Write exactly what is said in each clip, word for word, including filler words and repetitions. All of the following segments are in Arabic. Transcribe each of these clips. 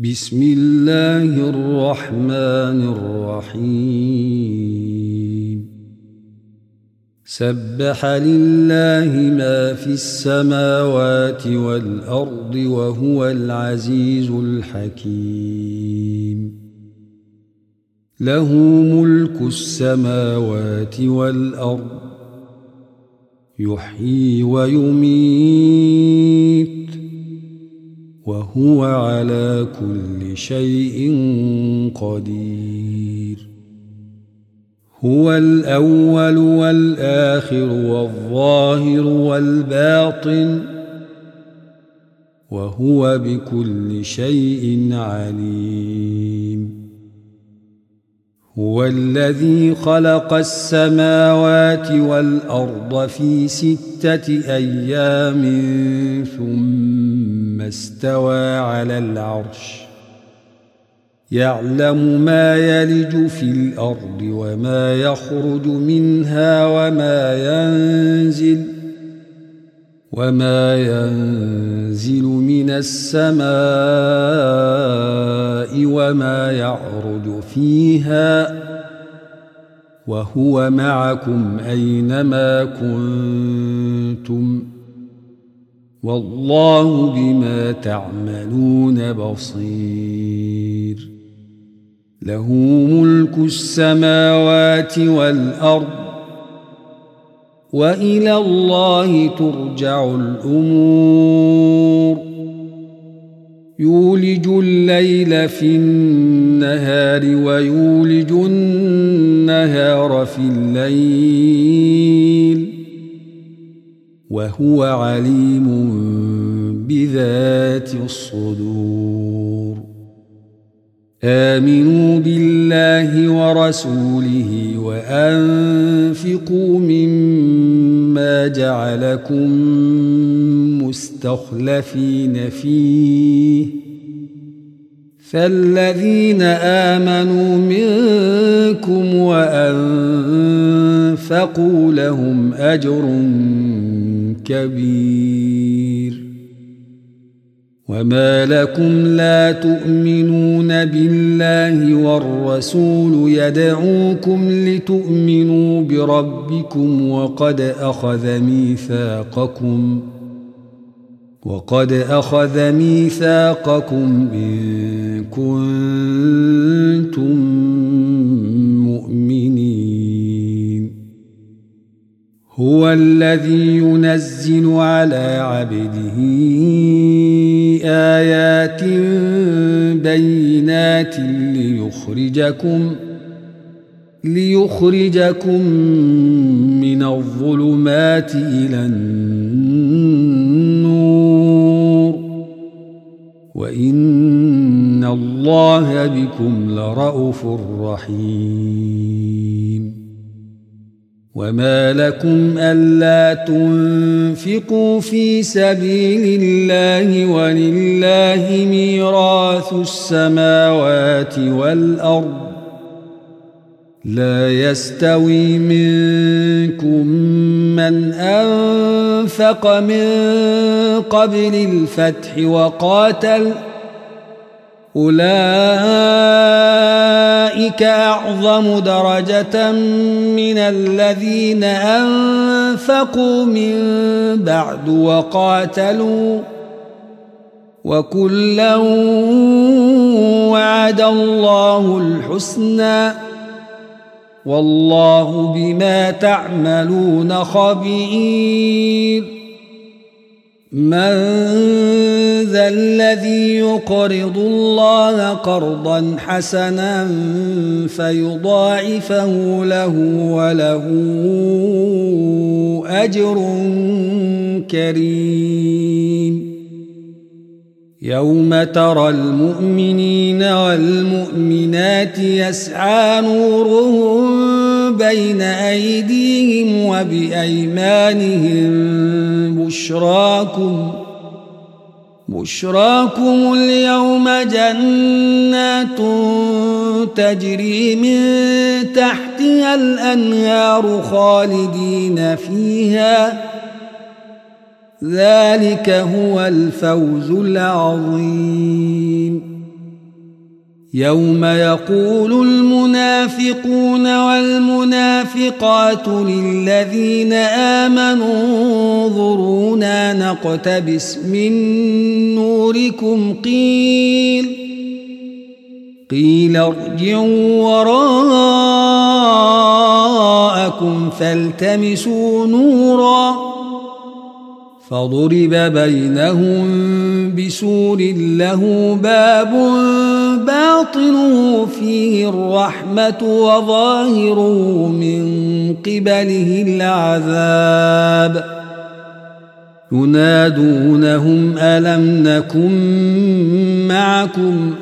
بسم الله الرحمن الرحيم سبح لله ما في السماوات والأرض وهو العزيز الحكيم له ملك السماوات والأرض يحيي ويميت وهو على كل شيء قدير هو الأول والآخر والظاهر والباطن وهو بكل شيء عليم هو الذي خلق السماوات والأرض في ستة أيام ثم استوى على العرش يعلم ما يلج في الأرض وما يخرج منها وما ينزل وما ينزل من السماء وما يعرج فيها وهو معكم أينما كنتم والله بما تعملون بصير له ملك السماوات والأرض وإلى الله ترجع الأمور يولج الليل في النهار ويولج النهار في الليل وهو عليم بذات الصدور آمنوا بالله ورسوله وأنفقوا مما جعلكم مستخلفين فيه فالذين آمنوا منكم وأنفقوا لهم أجر كبير وما لكم لا تؤمنون بالله والرسول يدعوكم لتؤمنوا بربكم وقد أخذ ميثاقكم وقد أخذ ميثاقكم إن كنتم مؤمنين هو الذي ينزل على عبده آيات بينات ليخرجكم ليخرجكم من الظلمات إلى النور وإن الله بكم لرءوف رحيم وما لكم ألا تنفقوا في سبيل الله ولله ميراث السماوات والأرض لا يستوي منكم من أنفق من قبل الفتح وقاتل أولئك أعظم درجة من الذين أنفقوا من بعد وقاتلوا وكلا وعد الله الحسنى والله بما تعملون خبير من ذا الذي يقرض الله قرضا حسنا فيضاعفه له وله أجر كريم يوم ترى المؤمنين والمؤمنات يسعى نورهم بين أيديهم وبأيمانهم بشراكم بشراكم اليوم جنات تجري من تحتها الأنهار خالدين فيها ذلك هو الفوز العظيم. يوم يقول المنافقون والمنافقات للذين آمنوا انظرونا نقتبس من نوركم قيل قيل ارجعوا وراءكم فالتمسوا نورا فضرب بينهم بسور له باب باطنه فيه الرحمة وظاهره من قبله العذاب ينادونهم ألم نكن معكم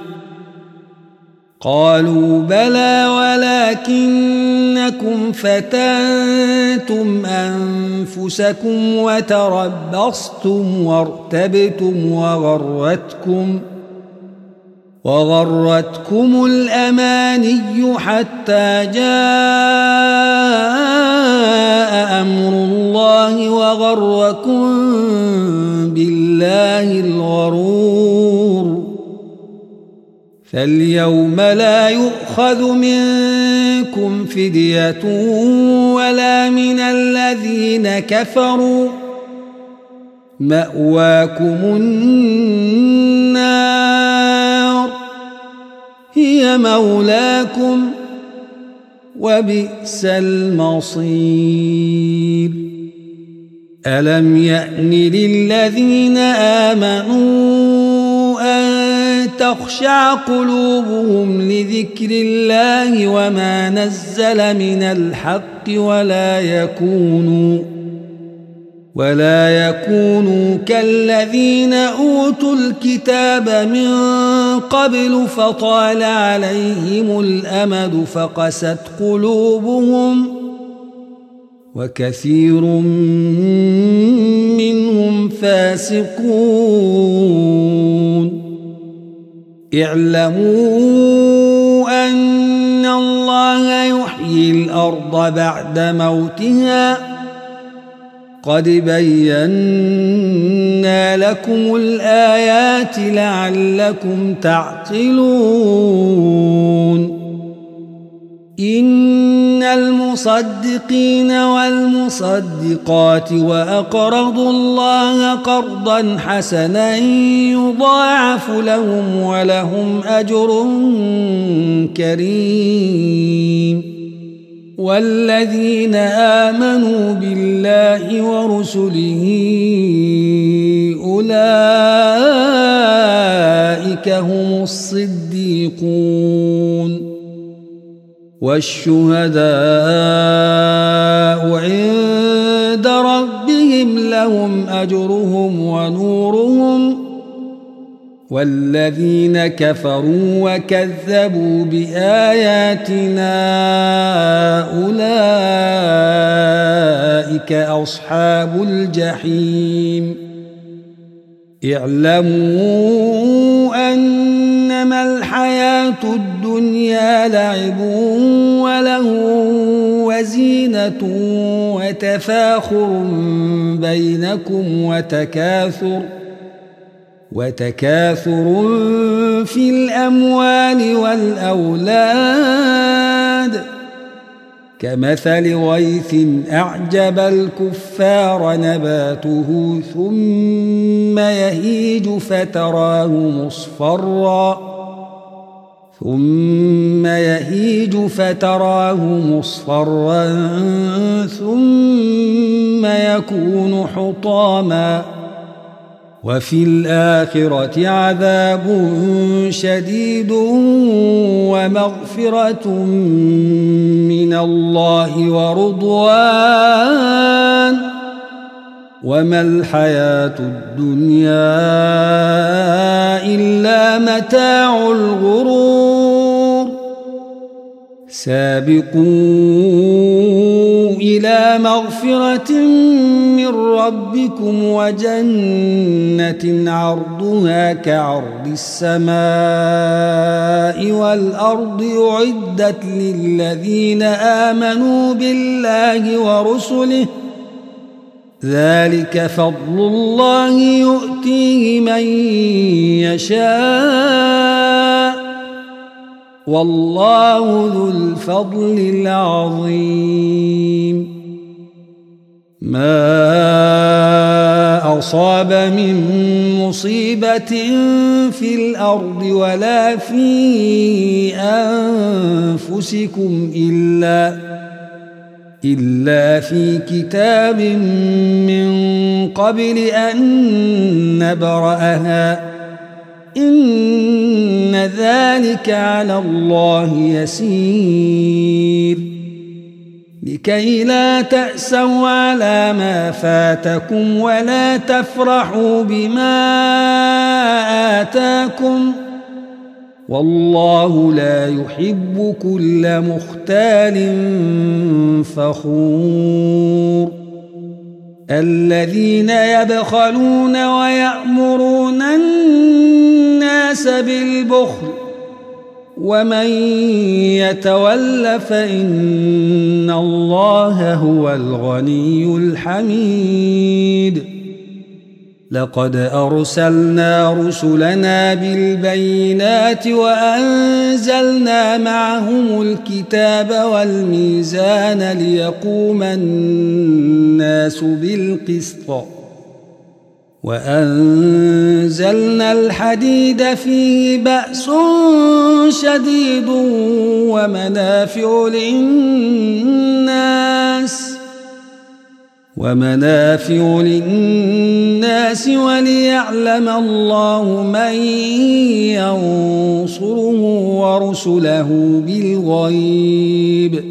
قالوا بلى ولكنكم فتنتم أنفسكم وتربصتم وارتبتم وغرتكم وغرتكم الأماني حتى جاء أمر الله وغركم بالله الغرور فاليوم لا يؤخذ منكم فدية ولا من الذين كفروا مأواكم النار هي مولاكم وبئس المصير ألم يأن للذين آمنوا أن تخشع قلوبهم لذكر الله وما نزل من الحق ولا يكونوا ولا يكونوا كالذين أوتوا الكتاب من قبل فطال عليهم الأمد فقست قلوبهم وكثير منهم فاسقون اعلموا أن الله يحيي الأرض بعد موتها قد بينا لكم الآيات لعلكم تعقلون إن المصدقين والمصدقات وأقرضوا الله قرضا حسنا يضاعف لهم ولهم أجر كريم والذين آمنوا بالله ورسله أولئك هم الصديقون والشهداء عند ربهم لهم أجرهم ونورهم والذين كفروا وكذبوا بآياتنا أولئك أصحاب الجحيم اعلموا أنما الحياة الدنيا لعب وله وزينة وتفاخر بينكم وتكاثر وتكاثر في الأموال والأولاد كمثل غيث أعجب الكفار نباته ثم يهيج فتراه مصفرا ثم يهيج فتراه مصفرا ثم يكون حطاما وفي الآخرة عذاب شديد ومغفرة من الله ورضوان وما الحياة الدنيا إلا متاع الغرور سابقوا إلى مغفرة من ربكم وجنة عرضها كعرض السماء والأرض أعدت للذين آمنوا بالله ورسله ذلك فضل الله يؤتيه من يشاء والله ذو الفضل العظيم. ما أصاب من مصيبة في الأرض ولا في أنفسكم إلا إلا في كتاب من قبل أن نبرأها إن ذلك على الله يسير. لكي لا تأسوا على ما فاتكم ولا تفرحوا بما آتاكم والله لا يحب كل مختال فخور. الذين يبخلون ويأمرون الناس بالبخل ومن يتول فإن الله هو الغني الحميد. لقد أرسلنا رسلنا بالبينات وأنزلنا معهم الكتاب والميزان ليقوم الناس بالقسط وأنزلنا الحديد فيه بأس شديد ومنافع للناس ومنافع للناس وليعلم الله من ينصره ورسله بالغيب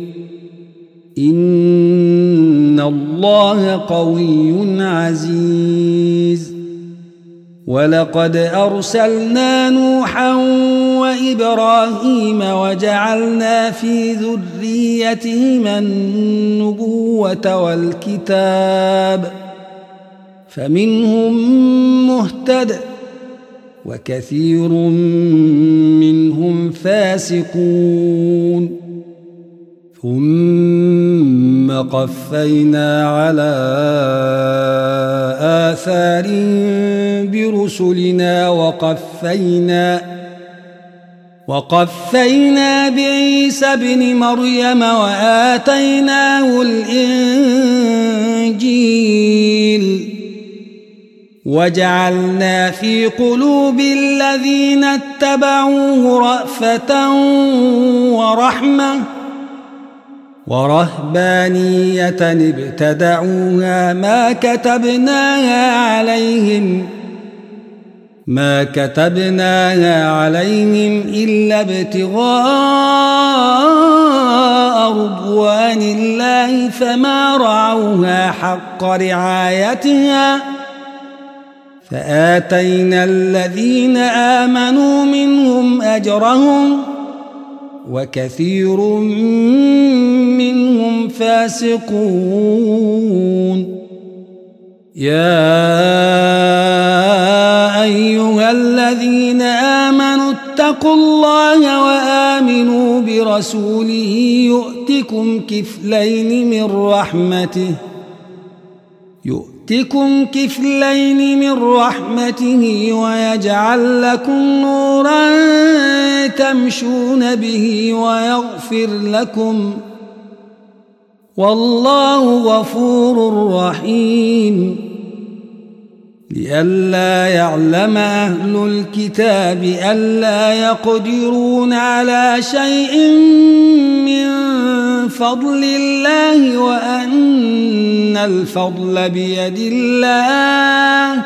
إن الله قوي عزيز. ولقد أرسلنا نوحا وإبراهيم وجعلنا في ذريتهما النبوة والكتاب فمنهم مهتد وكثير منهم فاسقون. ثم قفينا على آثارهم برسلنا وقفينا وقفينا بعيسى ابن مريم وآتيناه الإنجيل وجعلنا في قلوب الذين اتبعوه رأفة ورحمة ورهبانية ابتدعوها ما كتبناها عليهم ما كتبناها عليهم إلا ابتغاء رضوان الله فما رعوها حق رعايتها فآتينا الذين آمنوا منهم أجرهم وكثير منهم فاسقون. يا أيها الذين آمنوا اتقوا الله وآمنوا برسوله يؤتكم كفلين من رحمته يؤتكم كفلين من رحمته ويجعل لكم نورا تمشون به ويغفر لكم والله غفور رحيم. لئلا يعلم أهل الكتاب ألا يقدرون على شيء من فضل الله وأن الفضل بيد الله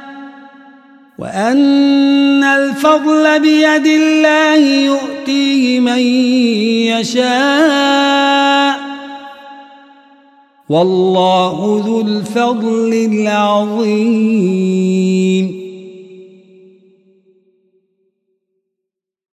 وأن الفضل بيد الله يؤتيه من يشاء والله ذو الفضل العظيم.